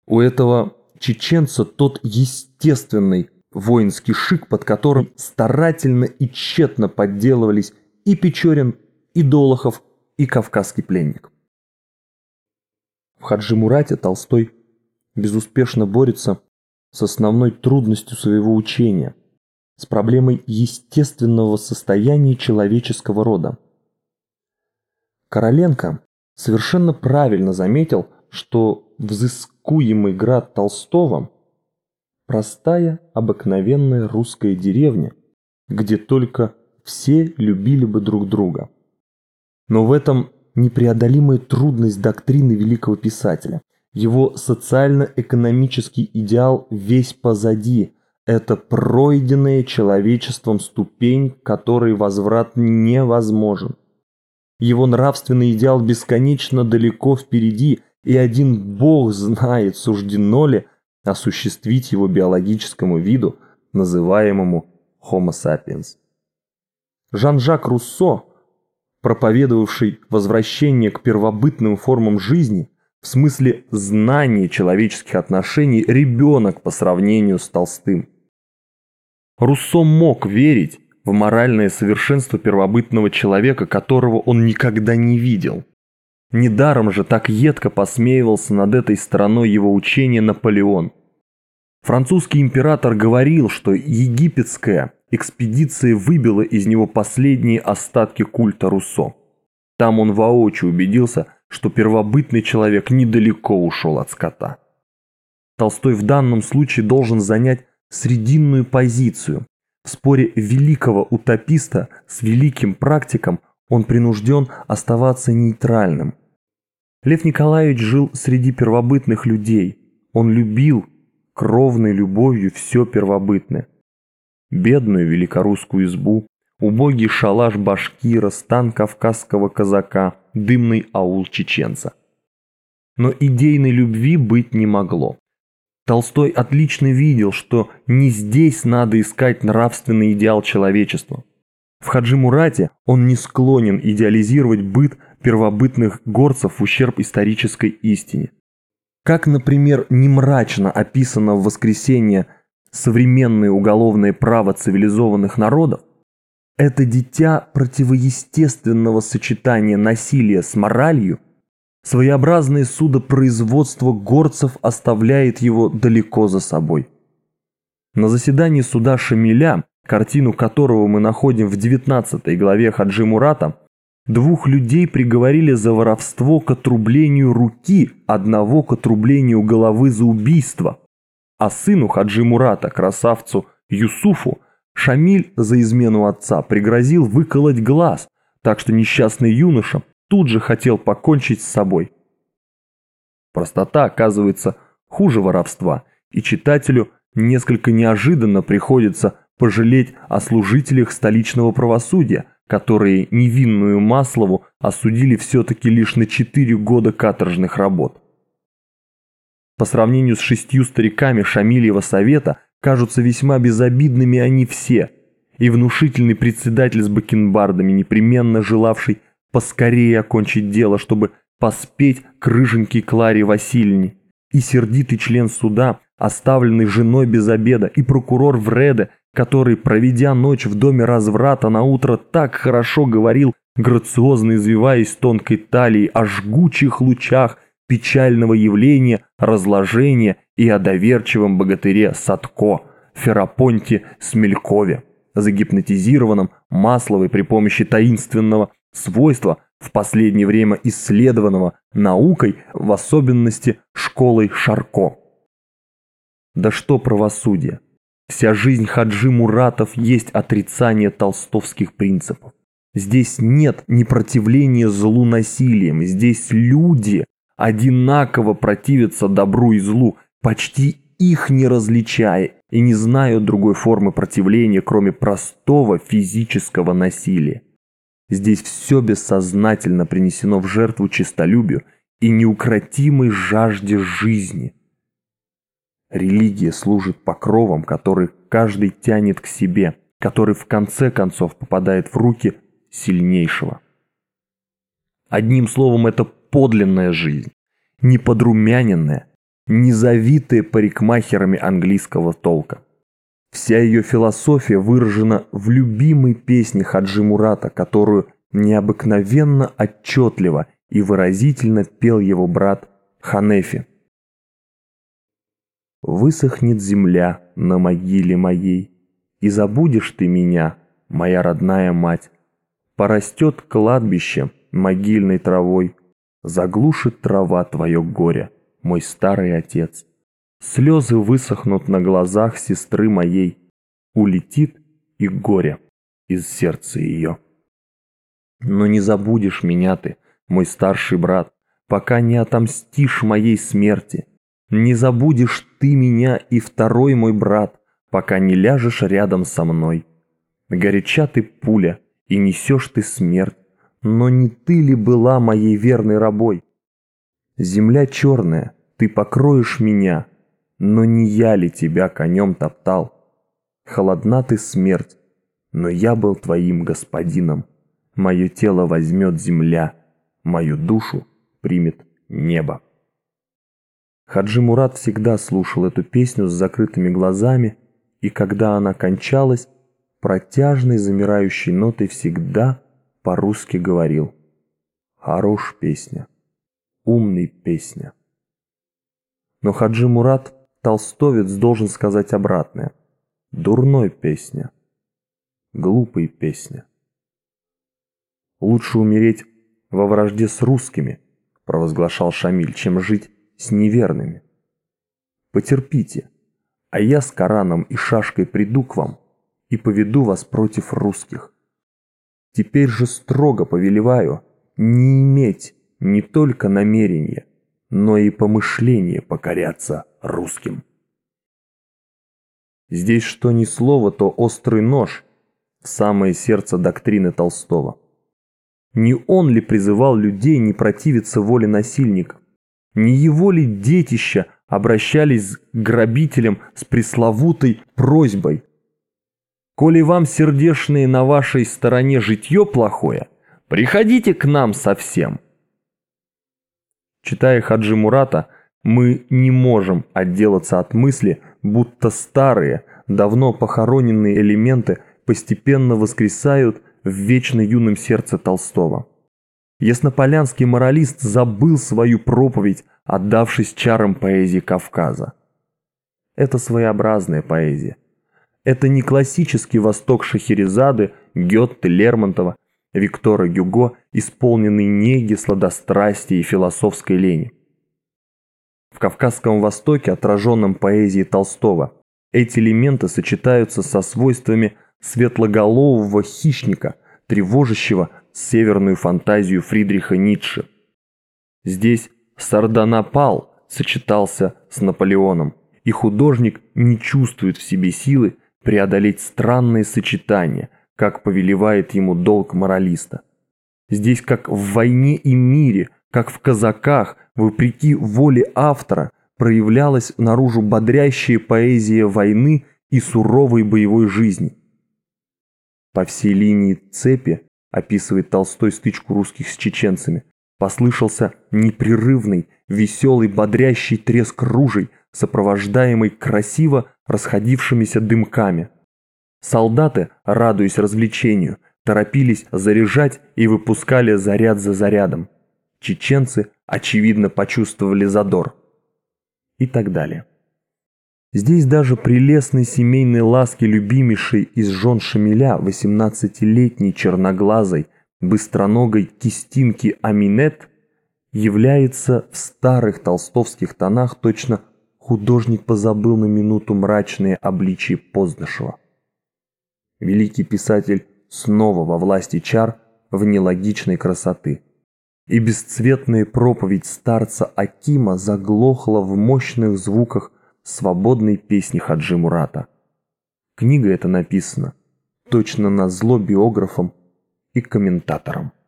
У этого чеченца тот естественный воинский шик, под которым старательно и тщетно подделывались и Печорин, и Долохов, и кавказский пленник. В Хаджи Мурате Толстой безуспешно борется с основной трудностью своего учения, с проблемой естественного состояния человеческого рода. Короленко совершенно правильно заметил, что взыскуемый град Толстого – простая, обыкновенная русская деревня, где только все любили бы друг друга. Но в этом непреодолимая трудность доктрины великого писателя. Его социально-экономический идеал весь позади. Это пройденная человечеством ступень, к которой возврат невозможен. Его нравственный идеал бесконечно далеко впереди, и один Бог знает, суждено ли осуществить его биологическому виду, называемому Homo sapiens. Жан-Жак Руссо, проповедовавший возвращение к первобытным формам жизни, в смысле знания человеческих отношений, ребенок по сравнению с Толстым. Руссо мог верить в моральное совершенство первобытного человека, которого он никогда не видел. Недаром же так едко посмеивался над этой стороной его учения Наполеон. Французский император говорил, что египетская экспедиция выбила из него последние остатки культа Руссо. Там он воочию убедился, что первобытный человек недалеко ушел от скота. Толстой в данном случае должен занять срединную позицию. В споре великого утописта с великим практиком он принужден оставаться нейтральным. Лев Николаевич жил среди первобытных людей. Он любил кровной любовью все первобытное. Бедную великорусскую избу, убогий шалаш башкира, стан кавказского казака, дымный аул чеченца. Но идейной любви быть не могло. Толстой отлично видел, что не здесь надо искать нравственный идеал человечества. В Хаджи Мурате он не склонен идеализировать быт первобытных горцев в ущерб исторической истине. Как, например, не мрачно описано в «Воскресенье» современное уголовное право цивилизованных народов, это дитя противоестественного сочетания насилия с моралью, своеобразное судопроизводство горцев оставляет его далеко за собой. На заседании суда Шамиля, картину которого мы находим в 19 главе Хаджи Мурата, двух людей приговорили за воровство к отрублению руки, одного к отрублению головы за убийство, а сыну Хаджи Мурата, красавцу Юсуфу, Шамиль за измену отца пригрозил выколоть глаз, так что несчастный юноша тут же хотел покончить с собой. Простота оказывается хуже воровства, и читателю несколько неожиданно приходится пожалеть о служителях столичного правосудия, которые невинную Маслову осудили все-таки лишь на 4 года каторжных работ. По сравнению с 6 стариками Шамильева совета кажутся весьма безобидными они все, и внушительный председатель с бакенбардами, непременно желавший поскорее окончить дело, чтобы поспеть к рыженькой Кларе Васильевне, и сердитый член суда, оставленный женой без обеда, и прокурор Вреде, который, проведя ночь в доме разврата, наутро так хорошо говорил, грациозно извиваясь тонкой талией о жгучих лучах печального явления, разложения и о доверчивом богатыре Садко, Ферапонте Смелькове, загипнотизированном Масловой при помощи таинственного свойства, в последнее время исследованного наукой, в особенности школой Шарко. Да что правосудие! Вся жизнь Хаджи Муратов есть отрицание толстовских принципов. Здесь нет непротивления злу насилием, здесь люди одинаково противятся добру и злу, почти их не различая и не знают другой формы противления, кроме простого физического насилия. Здесь все бессознательно принесено в жертву честолюбию и неукротимой жажде жизни. Религия служит покровом, который каждый тянет к себе, который в конце концов попадает в руки сильнейшего. Одним словом, это подлинная жизнь, не подрумяненная, не завитая парикмахерами английского толка. Вся ее философия выражена в любимой песне Хаджи Мурата, которую необыкновенно отчетливо и выразительно пел его брат Ханефи. «Высохнет земля на могиле моей, и забудешь ты меня, моя родная мать. Порастет кладбище могильной травой, заглушит трава твое горе, мой старый отец. Слезы высохнут на глазах сестры моей, улетит и горе из сердца ее. Но не забудешь меня ты, мой старший брат, пока не отомстишь моей смерти. Не забудешь ты меня и второй мой брат, пока не ляжешь рядом со мной. Горяча ты пуля, и несешь ты смерть, но не ты ли была моей верной рабой? Земля черная, ты покроешь меня, но не я ли тебя конем топтал? Холодна ты смерть, но я был твоим господином. Мое тело возьмет земля, мою душу примет небо». Хаджи Мурат всегда слушал эту песню с закрытыми глазами, и когда она кончалась, протяжной замирающей нотой всегда по-русски говорил: «Хорош песня, умный песня». Но Хаджи Мурат, толстовец, должен сказать обратное: дурной песня, глупый песня. «Лучше умереть во вражде с русскими», — провозглашал Шамиль, — «чем жить с неверными. Потерпите, а я с Кораном и шашкой приду к вам и поведу вас против русских. Теперь же строго повелеваю не иметь не только намерения, но и помышления покоряться русским». Здесь что ни слово, то острый нож в самое сердце доктрины Толстого. Не он ли призывал людей не противиться воле насильников? Не его ли детища обращались к грабителям с пресловутой просьбой: «Коли вам, сердешные, на вашей стороне житье плохое, приходите к нам совсем». Читая Хаджи Мурата, мы не можем отделаться от мысли, будто старые, давно похороненные элементы постепенно воскресают в вечно юном сердце Толстого. Яснополянский моралист забыл свою проповедь, отдавшись чарам поэзии Кавказа. Это своеобразная поэзия. Это не классический восток Шахерезады, Гёте, Лермонтова, Виктора Гюго, исполненный неги, сладострастия и философской лени. В Кавказском Востоке, отраженном поэзией Толстого, эти элементы сочетаются со свойствами светлоголового хищника, тревожащего северную фантазию Фридриха Ницше. Здесь Сарданапал сочетался с Наполеоном, и художник не чувствует в себе силы преодолеть странные сочетания, как повелевает ему долг моралиста. Здесь, как в «Войне и мире», как в «Казаках», вопреки воле автора, проявлялась наружу бодрящая поэзия войны и суровой боевой жизни. По всей линии цепи, описывает Толстой стычку русских с чеченцами, послышался непрерывный, веселый, бодрящий треск ружей, сопровождаемый красиво расходившимися дымками. Солдаты, радуясь развлечению, торопились заряжать и выпускали заряд за зарядом. Чеченцы, очевидно, почувствовали задор. И так далее. Здесь даже прелестной семейной ласки любимейшей из жен Шамиля, 18-летней черноглазой, быстроногой кистинки Аминет, является в старых толстовских тонах, точно художник позабыл на минуту мрачные обличия Позднышева. Великий писатель снова во власти чар в нелогичной красоты. И бесцветная проповедь старца Акима заглохла в мощных звуках свободной песни Хаджи Мурата. Книга эта написана точно назло биографам и комментаторам.